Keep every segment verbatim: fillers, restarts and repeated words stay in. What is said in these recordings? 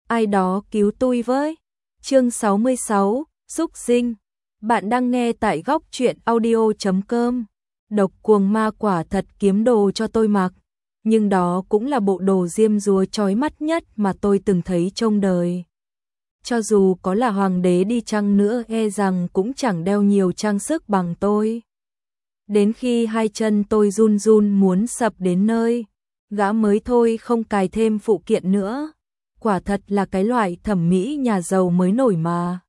ai đó cứu tôi với. Chương sáu mươi sáu, Súc Sinh. Bạn đang nghe tại góc truyện audio chấm com. Độc cuồng ma quả thật kiếm đồ cho tôi mặc, nhưng đó cũng là bộ đồ diêm dúa chói mắt nhất mà tôi từng thấy trong đời. Cho dù có là hoàng đế đi chăng nữa e rằng cũng chẳng đeo nhiều trang sức bằng tôi. Đến khi hai chân tôi run run muốn sập đến nơi, gã mới thôi không cài thêm phụ kiện nữa. Quả thật là cái loại thẩm mỹ nhà giàu mới nổi mà.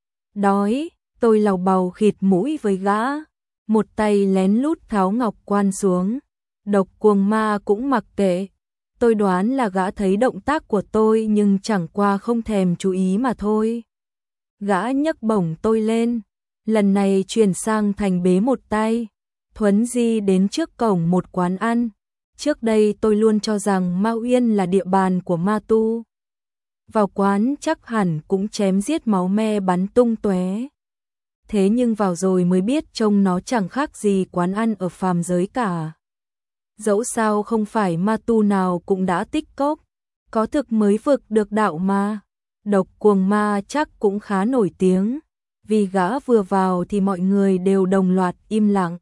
Đói, tôi làu bàu khịt mũi với gã, một tay lén lút tháo ngọc quan xuống. Độc cuồng ma cũng mặc kệ. Tôi đoán là gã thấy động tác của tôi nhưng chẳng qua không thèm chú ý mà thôi. Gã nhấc bổng tôi lên, lần này chuyển sang thành bế một tay. Thuấn di đến trước cổng một quán ăn. Trước đây tôi luôn cho rằng Ma Uyên là địa bàn của ma tu. Vào quán chắc hẳn cũng chém giết máu me bắn tung tóe. Thế nhưng vào rồi mới biết trông nó chẳng khác gì quán ăn ở phàm giới cả. Dẫu sao không phải ma tu nào cũng đã tích cốc, có thực mới vực được đạo mà. Độc cuồng ma chắc cũng khá nổi tiếng, vì gã vừa vào thì mọi người đều đồng loạt im lặng.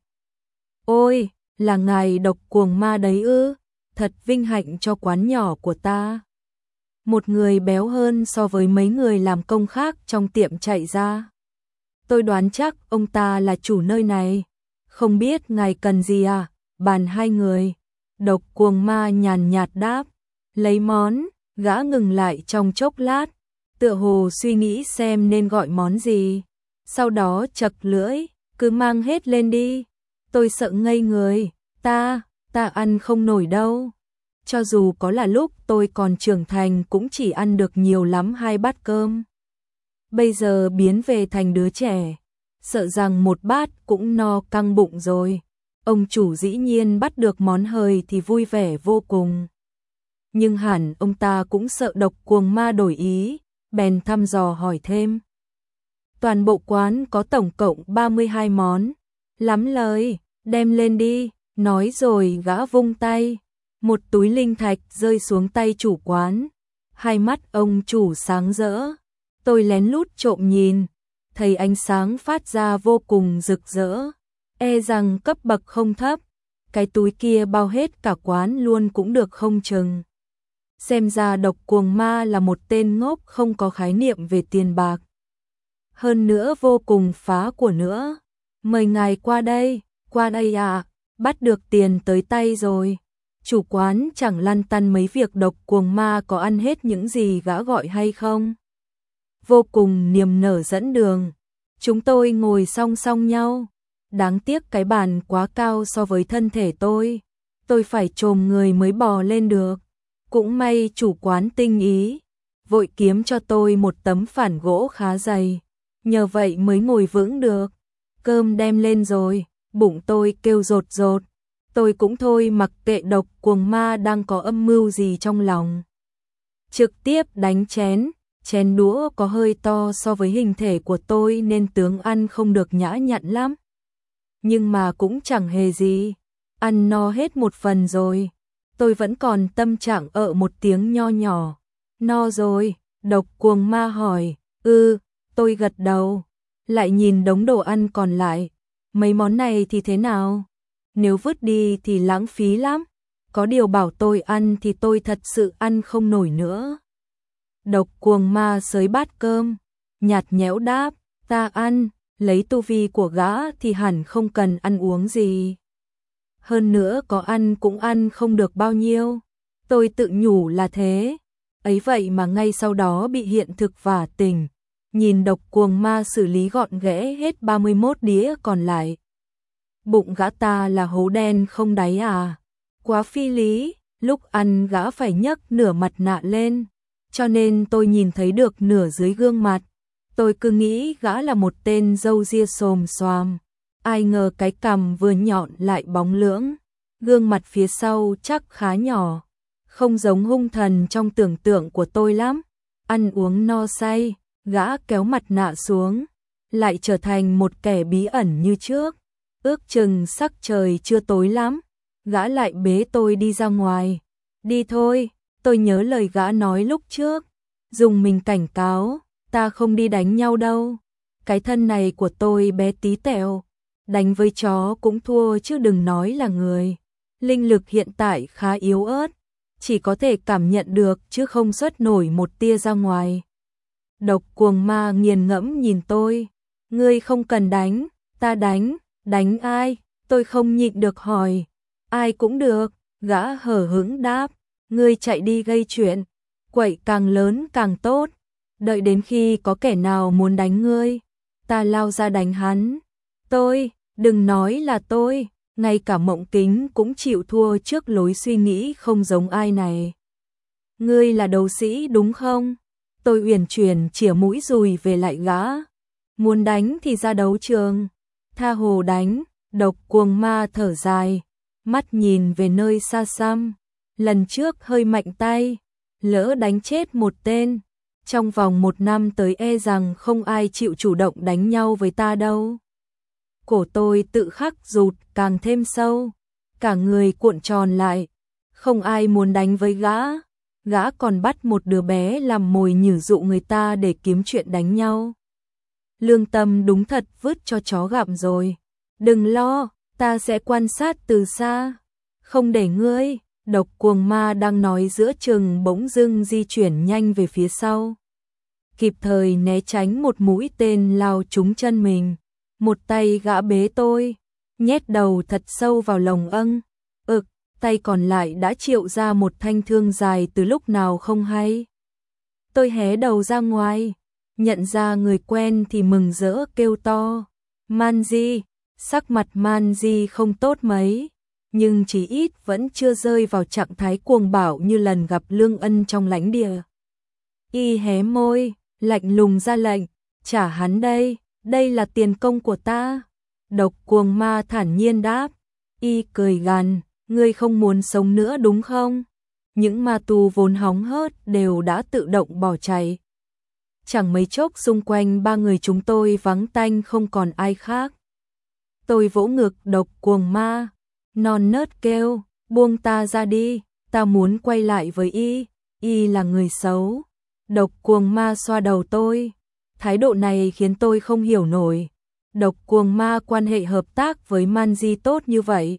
Ôi, là ngài độc cuồng ma đấy ư, thật vinh hạnh cho quán nhỏ của ta. Một người béo hơn so với mấy người làm công khác trong tiệm chạy ra. Tôi đoán chắc ông ta là chủ nơi này. Không biết ngài cần gì à? Bàn hai người. Độc cuồng ma nhàn nhạt đáp. Lấy món, gã ngừng lại trong chốc lát, tựa hồ suy nghĩ xem nên gọi món gì. Sau đó chật lưỡi, cứ mang hết lên đi. Tôi sợ ngây người, ta, ta ăn không nổi đâu. Cho dù có là lúc tôi còn trưởng thành cũng chỉ ăn được nhiều lắm hai bát cơm. Bây giờ biến về thành đứa trẻ, sợ rằng một bát cũng no căng bụng rồi. Ông chủ dĩ nhiên bắt được món hời thì vui vẻ vô cùng. Nhưng hẳn ông ta cũng sợ độc cuồng ma đổi ý, bèn thăm dò hỏi thêm. Toàn bộ quán có tổng cộng ba mươi hai món. Lắm lời, đem lên đi, nói rồi gã vung tay. Một túi linh thạch rơi xuống tay chủ quán. Hai mắt ông chủ sáng rỡ. Tôi lén lút trộm nhìn, thấy ánh sáng phát ra vô cùng rực rỡ. E rằng cấp bậc không thấp, cái túi kia bao hết cả quán luôn cũng được không chừng. Xem ra độc cuồng ma là một tên ngốc không có khái niệm về tiền bạc. Hơn nữa vô cùng phá của nữa. Mời ngài qua đây, qua đây à, bắt được tiền tới tay rồi. Chủ quán chẳng lăn tăn mấy việc độc cuồng ma có ăn hết những gì gã gọi hay không. Vô cùng niềm nở dẫn đường. Chúng tôi ngồi song song nhau. Đáng tiếc cái bàn quá cao so với thân thể tôi. Tôi phải chồm người mới bò lên được. Cũng may chủ quán tinh ý, vội kiếm cho tôi một tấm phản gỗ khá dày. Nhờ vậy mới ngồi vững được. Cơm đem lên rồi, bụng tôi kêu rột rột. Tôi cũng thôi mặc kệ độc cuồng ma đang có âm mưu gì trong lòng. Trực tiếp đánh chén, chén đũa có hơi to so với hình thể của tôi nên tướng ăn không được nhã nhặn lắm. Nhưng mà cũng chẳng hề gì, ăn no hết một phần rồi. Tôi vẫn còn tâm trạng ợ một tiếng nho nhỏ. No rồi, độc cuồng ma hỏi. Ừ, tôi gật đầu. Lại nhìn đống đồ ăn còn lại. Mấy món này thì thế nào? Nếu vứt đi thì lãng phí lắm. Có điều bảo tôi ăn thì tôi thật sự ăn không nổi nữa. Độc cuồng ma xới bát cơm, nhạt nhẽo đáp, ta ăn, lấy tu vi của gã thì hẳn không cần ăn uống gì. Hơn nữa có ăn cũng ăn không được bao nhiêu. Tôi tự nhủ là thế. Ấy vậy mà ngay sau đó bị hiện thực vả tình. Nhìn độc cuồng ma xử lý gọn ghẽ hết ba mươi mốt đĩa còn lại. Bụng gã ta là hố đen không đáy à? Quá phi lý, lúc ăn gã phải nhấc nửa mặt nạ lên, cho nên tôi nhìn thấy được nửa dưới gương mặt. Tôi cứ nghĩ gã là một tên râu ria xồm xoàm, ai ngờ cái cằm vừa nhọn lại bóng lưỡng, gương mặt phía sau chắc khá nhỏ, không giống hung thần trong tưởng tượng của tôi lắm. Ăn uống no say, gã kéo mặt nạ xuống, lại trở thành một kẻ bí ẩn như trước. Ước chừng sắc trời chưa tối lắm, gã lại bế tôi đi ra ngoài. Đi thôi, tôi nhớ lời gã nói lúc trước. dùng mình cảnh cáo, ta không đi đánh nhau đâu. Cái thân này của tôi bé tí tẹo, đánh với chó cũng thua chứ đừng nói là người. Linh lực hiện tại khá yếu ớt, chỉ có thể cảm nhận được chứ không xuất nổi một tia ra ngoài. Độc cuồng ma nghiền ngẫm nhìn tôi, ngươi không cần đánh, ta đánh, đánh ai? Tôi không nhịn được hỏi, ai cũng được, gã hờ hững đáp, ngươi chạy đi gây chuyện, quậy càng lớn càng tốt, đợi đến khi có kẻ nào muốn đánh ngươi, ta lao ra đánh hắn. Tôi, đừng nói là tôi, ngay cả Mộng Kính cũng chịu thua trước lối suy nghĩ không giống ai này. Ngươi là đấu sĩ đúng không? Tôi uyển chuyển chìa mũi dùi về lại gã. Muốn đánh thì ra đấu trường, tha hồ đánh. Độc cuồng ma thở dài, mắt nhìn về nơi xa xăm. Lần trước hơi mạnh tay, lỡ đánh chết một tên, trong vòng một năm tới e rằng không ai chịu chủ động đánh nhau với ta đâu. Cổ tôi tự khắc rụt càng thêm sâu, cả người cuộn tròn lại, không ai muốn đánh với gã. Gã còn bắt một đứa bé làm mồi nhử dụ người ta để kiếm chuyện đánh nhau. Lương tâm đúng thật vứt cho chó gặm rồi. Đừng lo, ta sẽ quan sát từ xa, không để ngươi. Độc cuồng ma đang nói giữa chừng bỗng dưng di chuyển nhanh về phía sau, kịp thời né tránh một mũi tên lao trúng chân mình. Một tay gã bế tôi, nhét đầu thật sâu vào lồng âng, ực, tay còn lại đã triệu ra một thanh thương dài từ lúc nào không hay. Tôi hé đầu ra ngoài, nhận ra người quen thì mừng rỡ kêu to, Manji. Sắc mặt Manji không tốt mấy, nhưng chỉ ít vẫn chưa rơi vào trạng thái cuồng bạo như lần gặp Lương Ân trong lãnh địa. Y hé môi, lạnh lùng ra lệnh, trả hắn đây, đây là tiền công của ta. Độc cuồng ma thản nhiên đáp, Y cười gằn, ngươi không muốn sống nữa đúng không? Những ma tù vốn hóng hớt đều đã tự động bỏ chạy. Chẳng mấy chốc xung quanh ba người chúng tôi vắng tanh không còn ai khác. Tôi vỗ ngực độc cuồng ma, non nớt kêu, buông ta ra đi, ta muốn quay lại với Y, Y là người xấu. Độc cuồng ma xoa đầu tôi, thái độ này khiến tôi không hiểu nổi. Độc cuồng ma quan hệ hợp tác với Manji tốt như vậy,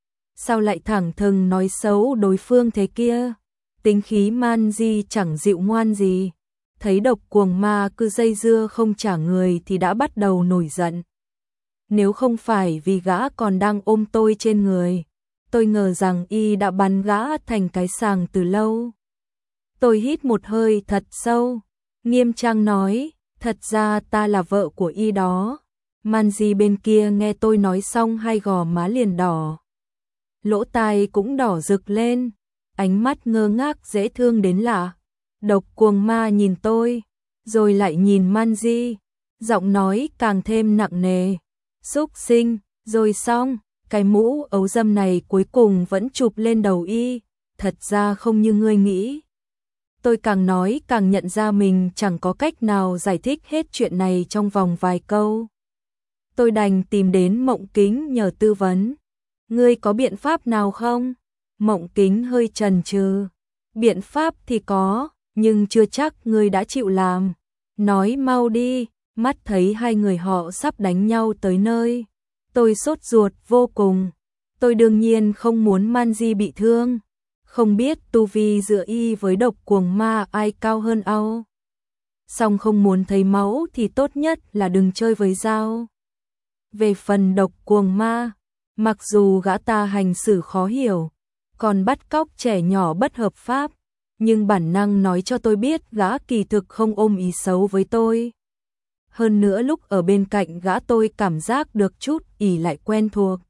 sao lại thẳng thừng nói xấu đối phương thế kia? Tính khí Manji chẳng dịu ngoan gì, thấy độc cuồng ma cứ dây dưa không trả người thì đã bắt đầu nổi giận. Nếu không phải vì gã còn đang ôm tôi trên người, tôi ngờ rằng Y đã bắn gã thành cái sàng từ lâu. Tôi hít một hơi thật sâu, nghiêm trang nói, thật ra ta là vợ của Y đó. Manji bên kia nghe tôi nói xong hai gò má liền đỏ, lỗ tai cũng đỏ rực lên, ánh mắt ngơ ngác dễ thương đến lạ. Độc cuồng ma nhìn tôi, rồi lại nhìn Manji, giọng nói càng thêm nặng nề. Xúc sinh, rồi xong, cái mũ ấu dâm này cuối cùng vẫn chụp lên đầu Y, thật ra không như ngươi nghĩ. Tôi càng nói càng nhận ra mình chẳng có cách nào giải thích hết chuyện này trong vòng vài câu. Tôi đành tìm đến Mộng Kính nhờ tư vấn. Ngươi có biện pháp nào không? Mộng Kính hơi chần chừ. Biện pháp thì có, nhưng chưa chắc ngươi đã chịu làm. Nói mau đi. Mắt thấy hai người họ sắp đánh nhau tới nơi, tôi sốt ruột vô cùng. Tôi đương nhiên không muốn Manji bị thương, không biết tu vi giữa Y với độc cuồng ma ai cao hơn ao. Song không muốn thấy máu thì tốt nhất là đừng chơi với dao. Về phần độc cuồng ma, mặc dù gã ta hành xử khó hiểu, còn bắt cóc trẻ nhỏ bất hợp pháp, nhưng bản năng nói cho tôi biết gã kỳ thực không ôm ý xấu với tôi. Hơn nữa lúc ở bên cạnh gã tôi cảm giác được chút ỉ lại quen thuộc.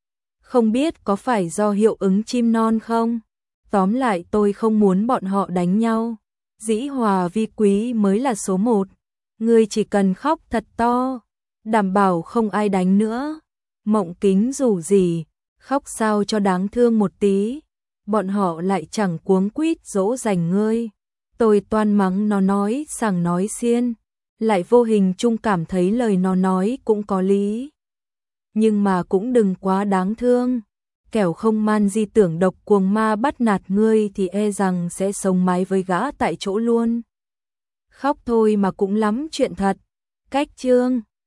Không biết có phải do hiệu ứng chim non không? Tóm lại tôi không muốn bọn họ đánh nhau. Dĩ hòa vi quý mới là số một. Ngươi chỉ cần khóc thật to, đảm bảo không ai đánh nữa. Mộng Kính rủ gì, khóc sao cho đáng thương một tí. Bọn họ lại chẳng cuống quýt dỗ dành ngươi. Tôi toan mắng nó nói sằng nói xiên, lại vô hình chung cảm thấy lời nó nói cũng có lý. Nhưng mà cũng đừng quá đáng thương, kẻo không Manji tưởng độc cuồng ma bắt nạt ngươi thì e rằng sẽ sống mái với gã tại chỗ luôn. Khóc thôi mà cũng lắm chuyện thật. Cách chương